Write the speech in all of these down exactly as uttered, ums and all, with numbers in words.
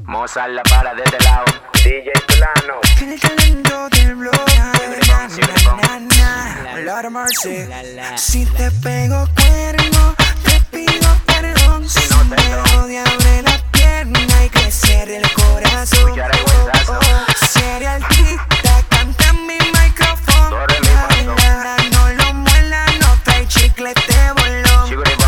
Mozart la para de este lado. D J Plano. El talento del blog. Lord of Mercy. Si te pego cuerno, te pido perdón. Si no te odio, abre la pierna y que cierre el corazón. Serie artista, canta en mi micrófono. No lo muela, no trae chicle, te voló.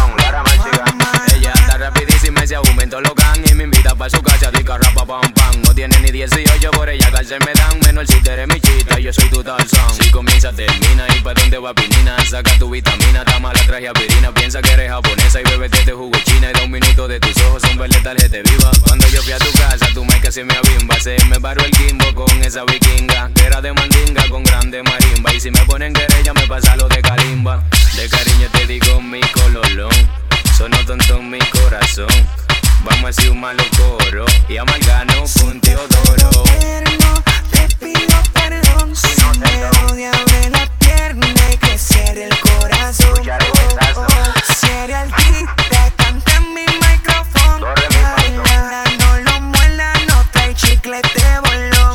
Ella está rapidísima y se aumentó lo can. Y me invita pa' su casa, rica rapa pam pam. No tiene ni dieciocho, por ella cárcel me dan. Menor si tú eres mi chita, yo soy tu Tarzán. Si comienza, termina, y pa' dónde va pinina. Saca tu vitamina, tama la traje aspirina. Piensa que eres japonesa y bebete de jugo china. Y da un minuto de tus ojos son verdes tarjeta viva. Cuando yo fui a tu casa, tu marca se me abimba. Se me paró el kimbo con esa vikinga, que era de mandinga con grande marimba. Y si me ponen querella, me pasa lo de calimba. De cariño te digo mi cololón, sonó tonto en mi corazón. Vamos a hacer un malo coro y amalgano con Teodoro. Te pido perdón. Si me odia, abre la pierna y que cierre el corazón. Serie artista, canta en mi micrófono. No lo muela, no trae chicle, te voló.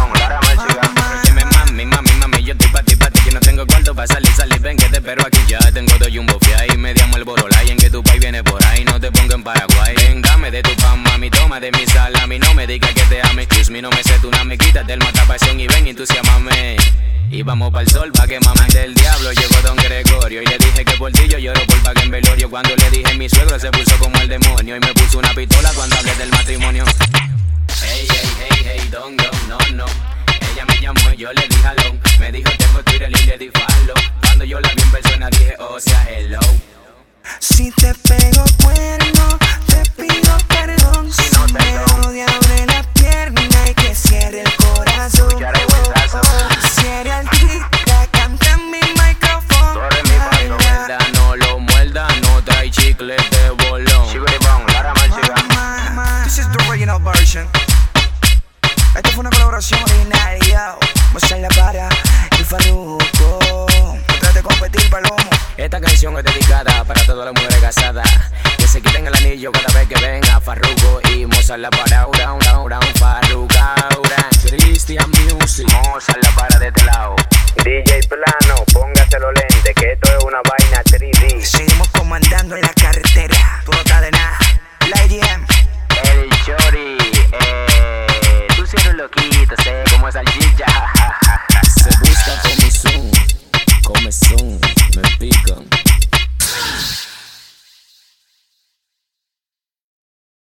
Dime mami, mami, mami, yo estoy pa' ti, pa' ti. Que no tengo cuarto pa' salir, salir, ven que te espero aquí ya. Tengo dos jumbo fiay y media Marlboro Light. En que tu país viene por ahí, no te pongo en Paraguay. Véngame de tu pan, mami, toma de mi salami. No me digas que te ame, excuse me, no me sé tu name. Quítate el mata pasión y ven, entusiasmame. Y vamos pa'l sol pa' que mamá del diablo. Llegó don Gregorio y le dije que por ti yo lloro por pagar en velorio. Cuando le dije mi suegro se puso como el demonio y me puso una pistola cuando hablé del matrimonio. Hey, hey, hey, hey, don't go, no, no. Ella me llamó y yo le dije hello. Me dijo tengo Twitter y le di follow. Cuando yo la vi en persona dije oh sea hello. Si te pego cuerno, te pido perdón. Si no me odia, abre la pierna y que cierre el corazón. Serie artista, canta en mi micrófono. No lo muerda, no trae chicle de bolón. This is the original version. Esto fue una colaboración original, yo. Mozart la para y Farruko. No trate de competir, palomo. Esta canción es dedicada para todas las mujeres casadas que se quiten el anillo cada vez que ven a Farruko y Mozart la para. Down, down, down, Farruko, Christian Music. Mozart la para de este lado. D J Plano, póngase los lentes que esto es una vaina tres D. Seguimos comandando en la carretera. Tú no estás de nada. Lady M. El Chori, eh, tú si eres loquito, sé como salchicha. Se busca comezón, comezón, me pican.